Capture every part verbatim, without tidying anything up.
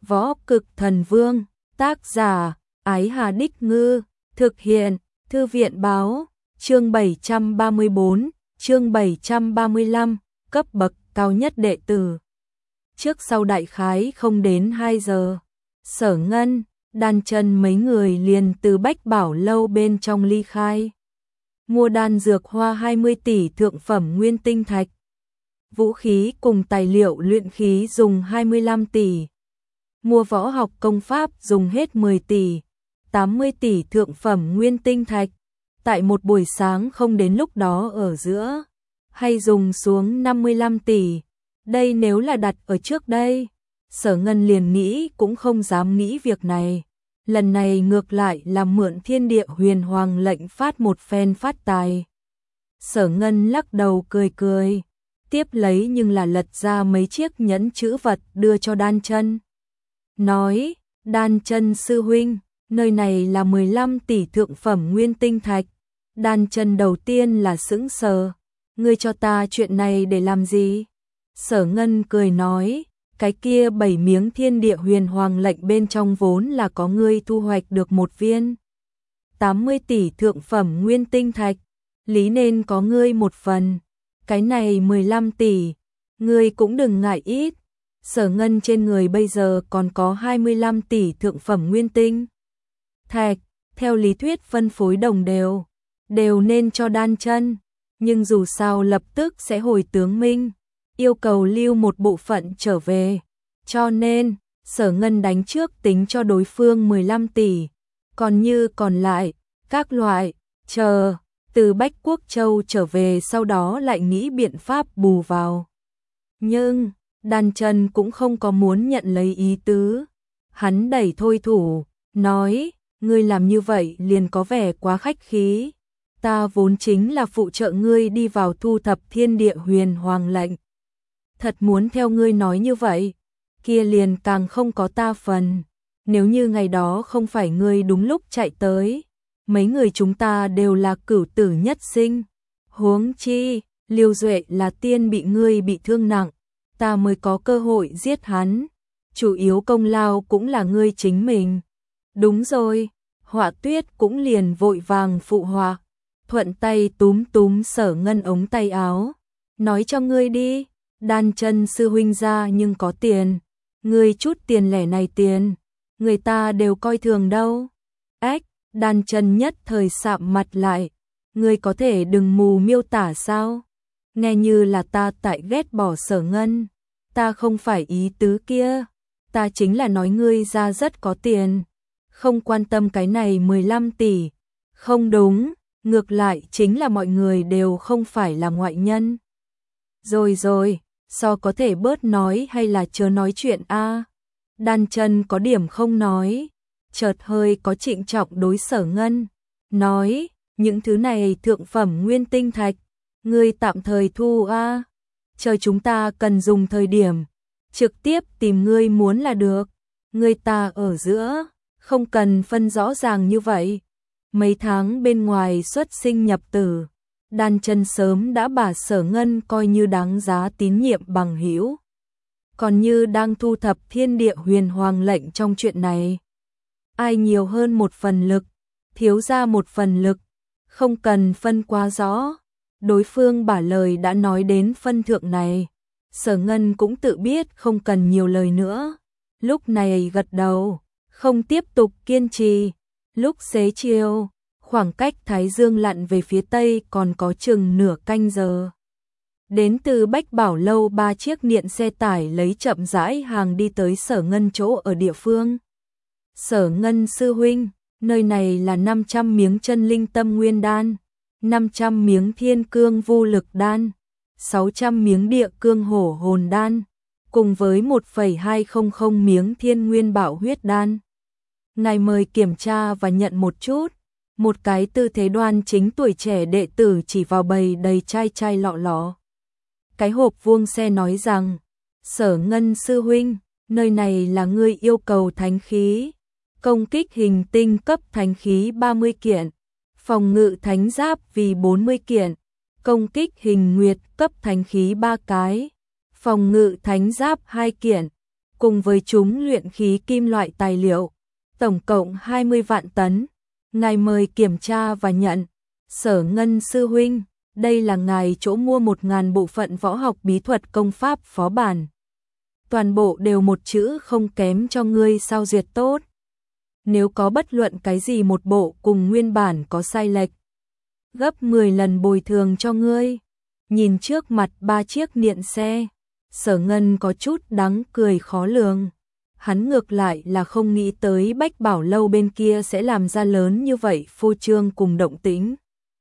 Võ Cực Thần Vương, tác giả, Ái Hà Đích Ngư, thực hiện, Thư viện Báo, chương bảy trăm ba mươi bốn, chương bảy trăm ba mươi lăm, cấp bậc cao nhất đệ tử. Trước sau đại khái không đến hai giờ, Sở Ngân, Đan Chân mấy người liền từ Bách Bảo lâu bên trong ly khai. Mua đan dược hoa hai mươi tỷ thượng phẩm nguyên tinh thạch. Vũ khí cùng tài liệu luyện khí dùng hai mươi lăm tỷ. Mua võ học công pháp dùng hết mười tỷ, tám mươi tỷ thượng phẩm nguyên tinh thạch. Tại một buổi sáng không đến lúc đó ở giữa, hay dùng xuống năm mươi lăm tỷ. Đây nếu là đặt ở trước đây, Sở Ngân liền nghĩ cũng không dám nghĩ việc này. Lần này ngược lại là mượn thiên địa huyền hoàng lệnh phát một phen phát tài. Sở Ngân lắc đầu cười cười, tiếp lấy nhưng là lật ra mấy chiếc nhẫn chữ vật đưa cho Đan Chân. Nói, Đan Chân sư huynh, nơi này là mười lăm tỷ thượng phẩm nguyên tinh thạch. Đan Chân đầu tiên là sững sờ, ngươi cho ta chuyện này để làm gì? Sở Ngân cười nói, cái kia bảy miếng thiên địa huyền hoàng lệnh bên trong vốn là có ngươi thu hoạch được một viên. tám mươi tỷ thượng phẩm nguyên tinh thạch, lý nên có ngươi một phần. Cái này mười lăm tỷ, ngươi cũng đừng ngại ít. Sở Ngân trên người bây giờ còn có hai mươi lăm tỷ thượng phẩm nguyên tinh thạch, theo lý thuyết phân phối đồng đều, đều nên cho Đan Chân, nhưng dù sao lập tức sẽ hồi tướng Minh, yêu cầu lưu một bộ phận trở về, cho nên Sở Ngân đánh trước tính cho đối phương mười lăm tỷ, còn như còn lại, các loại, chờ, từ Bách Quốc Châu trở về sau đó lại nghĩ biện pháp bù vào. Nhưng, Đan Chân cũng không có muốn nhận lấy ý tứ, hắn đẩy thôi thủ, nói, ngươi làm như vậy liền có vẻ quá khách khí, ta vốn chính là phụ trợ ngươi đi vào thu thập thiên địa huyền hoàng lệnh. Thật muốn theo ngươi nói như vậy, kia liền càng không có ta phần. Nếu như ngày đó không phải ngươi đúng lúc chạy tới, mấy người chúng ta đều là cửu tử nhất sinh. Huống chi, Liêu Duệ là tiên bị ngươi bị thương nặng, ta mới có cơ hội giết hắn. Chủ yếu công lao cũng là ngươi chính mình. Đúng rồi, Họa Tuyết cũng liền vội vàng phụ họa, thuận tay túm túm Sở Ngân ống tay áo. Nói cho ngươi đi, Đan Chân sư huynh ra nhưng có tiền, ngươi chút tiền lẻ này tiền, người ta đều coi thường đâu. Ách, Đan Chân nhất thời sạm mặt lại, ngươi có thể đừng mù miêu tả sao? Nghe như là ta tại ghét bỏ Sở Ngân, ta không phải ý tứ kia, ta chính là nói ngươi ra rất có tiền, không quan tâm cái này mười lăm tỷ, không đúng, ngược lại chính là mọi người đều không phải là ngoại nhân. Rồi rồi, so có thể bớt nói hay là chớ nói chuyện a? Đan Chân có điểm không nói, chợt hơi có trịnh trọng đối Sở Ngân, nói, những thứ này thượng phẩm nguyên tinh thạch, ngươi tạm thời thu a, chờ chúng ta cần dùng thời điểm, trực tiếp tìm ngươi muốn là được, ngươi ta ở giữa, không cần phân rõ ràng như vậy. Mấy tháng bên ngoài xuất sinh nhập tử, Đan Chân sớm đã bà Sở Ngân coi như đáng giá tín nhiệm bằng hữu. Còn như đang thu thập thiên địa huyền hoàng lệnh trong chuyện này, ai nhiều hơn một phần lực, thiếu ra một phần lực, không cần phân quá rõ. Đối phương bả lời đã nói đến phân thượng này, Sở Ngân cũng tự biết không cần nhiều lời nữa. Lúc này gật đầu, không tiếp tục kiên trì. Lúc xế chiều, khoảng cách Thái Dương lặn về phía tây còn có chừng nửa canh giờ. Đến từ Bách Bảo lâu ba chiếc niện xe tải lấy chậm rãi hàng đi tới Sở Ngân chỗ ở địa phương. Sở Ngân sư huynh, nơi này là năm trăm miếng chân linh tâm nguyên đan, năm trăm miếng thiên cương vô lực đan, sáu trăm miếng địa cương hổ hồn đan, cùng với một phẩy hai không không miếng thiên nguyên bảo huyết đan. Ngài mời kiểm tra và nhận một chút. Một cái tư thế đoan chính tuổi trẻ đệ tử chỉ vào bầy đầy chai chai lọ lọ. Cái hộp vuông xe nói rằng, Sở Ngân sư huynh, nơi này là ngươi yêu cầu thánh khí, công kích hình tinh cấp thánh khí ba mươi kiện, phòng ngự thánh giáp vì bốn mươi kiện, công kích hình nguyệt cấp thánh khí ba cái, phòng ngự thánh giáp hai kiện, cùng với chúng luyện khí kim loại tài liệu, tổng cộng hai mươi vạn tấn. Ngài mời kiểm tra và nhận. Sở Ngân sư huynh, đây là ngài chỗ mua một ngàn bộ phận võ học bí thuật công pháp phó bản. Toàn bộ đều một chữ không kém cho ngươi sao duyệt tốt. Nếu có bất luận cái gì một bộ cùng nguyên bản có sai lệch, gấp mười lần bồi thường cho ngươi. Nhìn trước mặt ba chiếc niệm xe, Sở Ngân có chút đắng cười khó lường. Hắn ngược lại là không nghĩ tới Bách Bảo Lâu bên kia sẽ làm ra lớn như vậy phô trương cùng động tĩnh.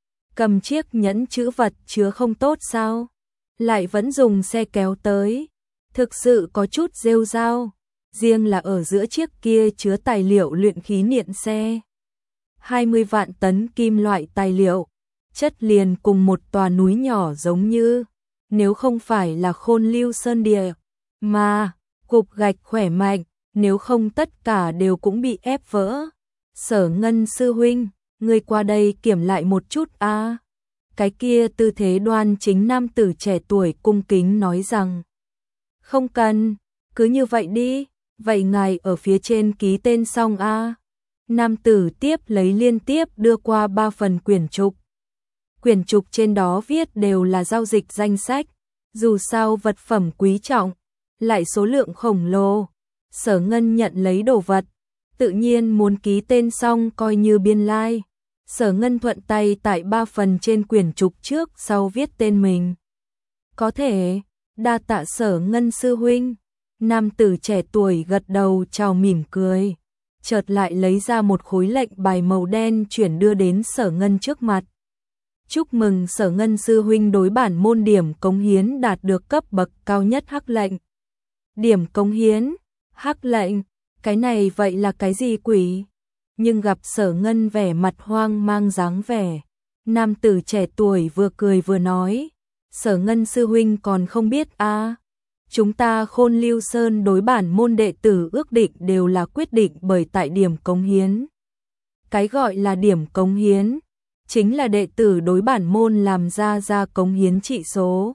Cầm chiếc nhẫn chữ vật chứa không tốt sao? Lại vẫn dùng xe kéo tới. Thực sự có chút rêu rao. Riêng là ở giữa chiếc kia chứa tài liệu luyện khí niệm xe. hai mươi vạn tấn kim loại tài liệu. Chất liền cùng một tòa núi nhỏ giống như. Nếu không phải là Khôn Lưu Sơn địa. Mà, cục gạch khỏe mạnh. Nếu không tất cả đều cũng bị ép vỡ. Sở Ngân sư huynh, ngươi qua đây kiểm lại một chút a. À. Cái kia tư thế đoan chính nam tử trẻ tuổi cung kính nói rằng. Không cần, cứ như vậy đi, vậy ngài ở phía trên ký tên xong a. À. Nam tử tiếp lấy liên tiếp đưa qua ba phần quyển trục. Quyển trục trên đó viết đều là giao dịch danh sách, dù sao vật phẩm quý trọng, lại số lượng khổng lồ. Sở Ngân nhận lấy đồ vật, tự nhiên muốn ký tên xong coi như biên lai. Like. Sở Ngân thuận tay tại ba phần trên quyển trục trước sau viết tên mình. Có thể, đa tạ Sở Ngân sư huynh. Nam tử trẻ tuổi gật đầu chào mỉm cười, chợt lại lấy ra một khối lệnh bài màu đen chuyển đưa đến Sở Ngân trước mặt. Chúc mừng Sở Ngân sư huynh đối bản môn điểm cống hiến đạt được cấp bậc cao nhất hắc lệnh. Điểm cống hiến, hắc lệnh, cái này vậy là cái gì quỷ? Nhưng gặp Sở Ngân vẻ mặt hoang mang dáng vẻ. Nam tử trẻ tuổi vừa cười vừa nói, Sở Ngân sư huynh còn không biết a, à, chúng ta Khôn Lưu Sơn đối bản môn đệ tử ước định đều là quyết định bởi tại điểm cống hiến. Cái gọi là điểm cống hiến, chính là đệ tử đối bản môn làm ra ra cống hiến trị số.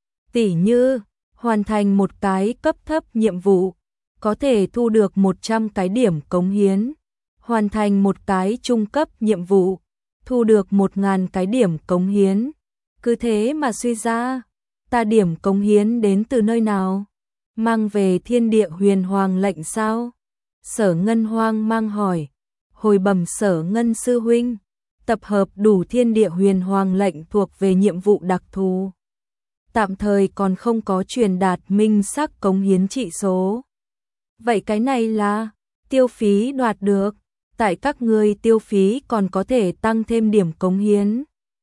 Tỉ như, hoàn thành một cái cấp thấp nhiệm vụ, có thể thu được một trăm cái điểm cống hiến. Hoàn thành một cái trung cấp nhiệm vụ, thu được một nghìn cái điểm cống hiến. Cứ thế mà suy ra, ta điểm cống hiến đến từ nơi nào? Mang về thiên địa huyền hoàng lệnh sao? Sở Ngân hoang mang hỏi. Hồi bẩm Sở Ngân sư huynh, tập hợp đủ thiên địa huyền hoàng lệnh thuộc về nhiệm vụ đặc thù. Tạm thời còn không có truyền đạt minh xác cống hiến trị số. Vậy cái này là tiêu phí đoạt được. Tại các ngươi tiêu phí còn có thể tăng thêm điểm cống hiến.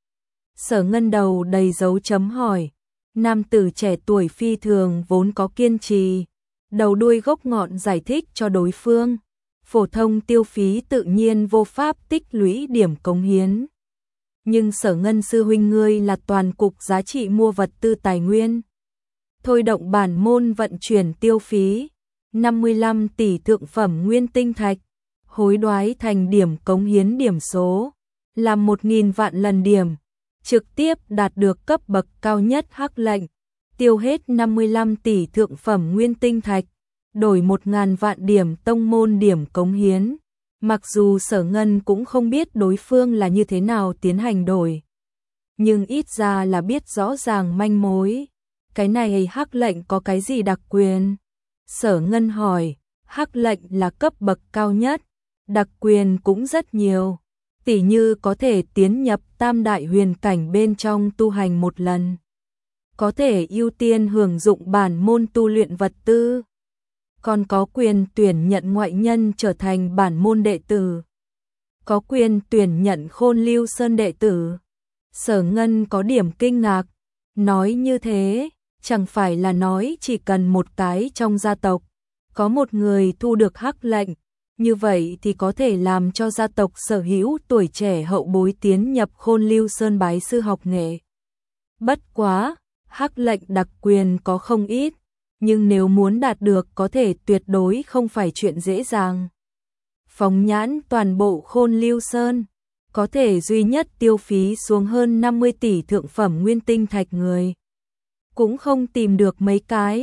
Sở Ngân đầu đầy dấu chấm hỏi. Nam tử trẻ tuổi phi thường vốn có kiên trì, đầu đuôi gốc ngọn giải thích cho đối phương. Phổ thông tiêu phí tự nhiên vô pháp tích lũy điểm cống hiến. Nhưng Sở Ngân sư huynh ngươi là toàn cục giá trị mua vật tư tài nguyên. Thôi động bản môn vận chuyển tiêu phí, năm mươi lăm tỷ thượng phẩm nguyên tinh thạch. Hối đoái thành điểm cống hiến điểm số, làm một nghìn vạn lần điểm, trực tiếp đạt được cấp bậc cao nhất hắc lệnh, tiêu hết năm mươi lăm tỷ thượng phẩm nguyên tinh thạch, đổi một nghìn vạn điểm tông môn điểm cống hiến. Mặc dù Sở Ngân cũng không biết đối phương là như thế nào tiến hành đổi, nhưng ít ra là biết rõ ràng manh mối. Cái này hắc lệnh có cái gì đặc quyền? Sở Ngân hỏi. Hắc lệnh là cấp bậc cao nhất, đặc quyền cũng rất nhiều, tỉ như có thể tiến nhập tam đại huyền cảnh bên trong tu hành một lần, có thể ưu tiên hưởng dụng bản môn tu luyện vật tư, còn có quyền tuyển nhận ngoại nhân trở thành bản môn đệ tử, có quyền tuyển nhận Khôn Lưu Sơn đệ tử. Sở Ngân có điểm kinh ngạc, nói như thế, chẳng phải là nói chỉ cần một cái trong gia tộc có một người thu được hắc lệnh, như vậy thì có thể làm cho gia tộc sở hữu tuổi trẻ hậu bối tiến nhập Khôn Lưu Sơn bái sư học nghệ. Bất quá, hắc lệnh đặc quyền có không ít, nhưng nếu muốn đạt được có thể tuyệt đối không phải chuyện dễ dàng. Phóng nhãn toàn bộ Khôn Lưu Sơn, có thể duy nhất tiêu phí xuống hơn năm mươi tỷ thượng phẩm nguyên tinh thạch người, cũng không tìm được mấy cái.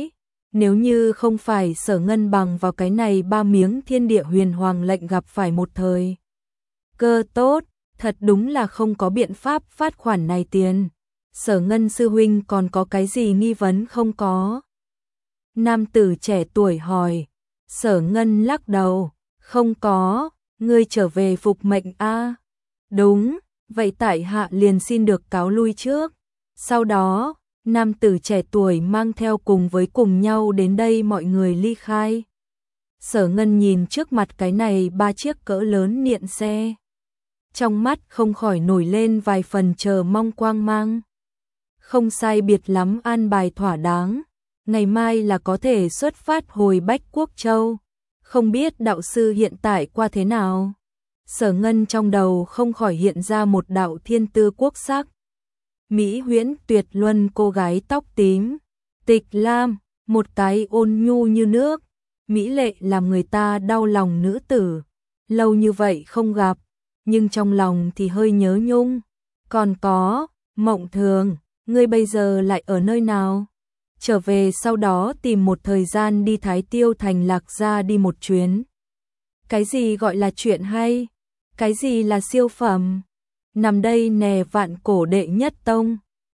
Nếu như không phải Sở Ngân bằng vào cái này ba miếng thiên địa huyền hoàng lệnh gặp phải một thời cơ tốt, thật đúng là không có biện pháp phát khoản này tiền. Sở Ngân sư huynh còn có cái gì nghi vấn không có? Nam tử trẻ tuổi hỏi. Sở Ngân lắc đầu, không có, ngươi trở về phục mệnh a. Đúng, vậy tại hạ liền xin được cáo lui trước. Sau đó, nam tử trẻ tuổi mang theo cùng với cùng nhau đến đây mọi người ly khai. Sở Ngân nhìn trước mặt cái này ba chiếc cỡ lớn niện xe. Trong mắt không khỏi nổi lên vài phần chờ mong quang mang. Không sai biệt lắm an bài thỏa đáng. Ngày mai là có thể xuất phát hồi Bách Quốc Châu. Không biết đạo sư hiện tại qua thế nào? Sở Ngân trong đầu không khỏi hiện ra một đạo thiên tư quốc sắc. Mỹ huyễn tuyệt luân cô gái tóc tím. Tịch Lam, một cái ôn nhu như nước. Mỹ lệ làm người ta đau lòng nữ tử. Lâu như vậy không gặp, nhưng trong lòng thì hơi nhớ nhung. Còn có, Mộng Thường, ngươi bây giờ lại ở nơi nào? Trở về sau đó tìm một thời gian đi Thái Tiêu Thành Lạc Gia đi một chuyến. Cái gì gọi là chuyện hay? Cái gì là siêu phẩm? Nằm đây nè vạn cổ đệ nhất tông.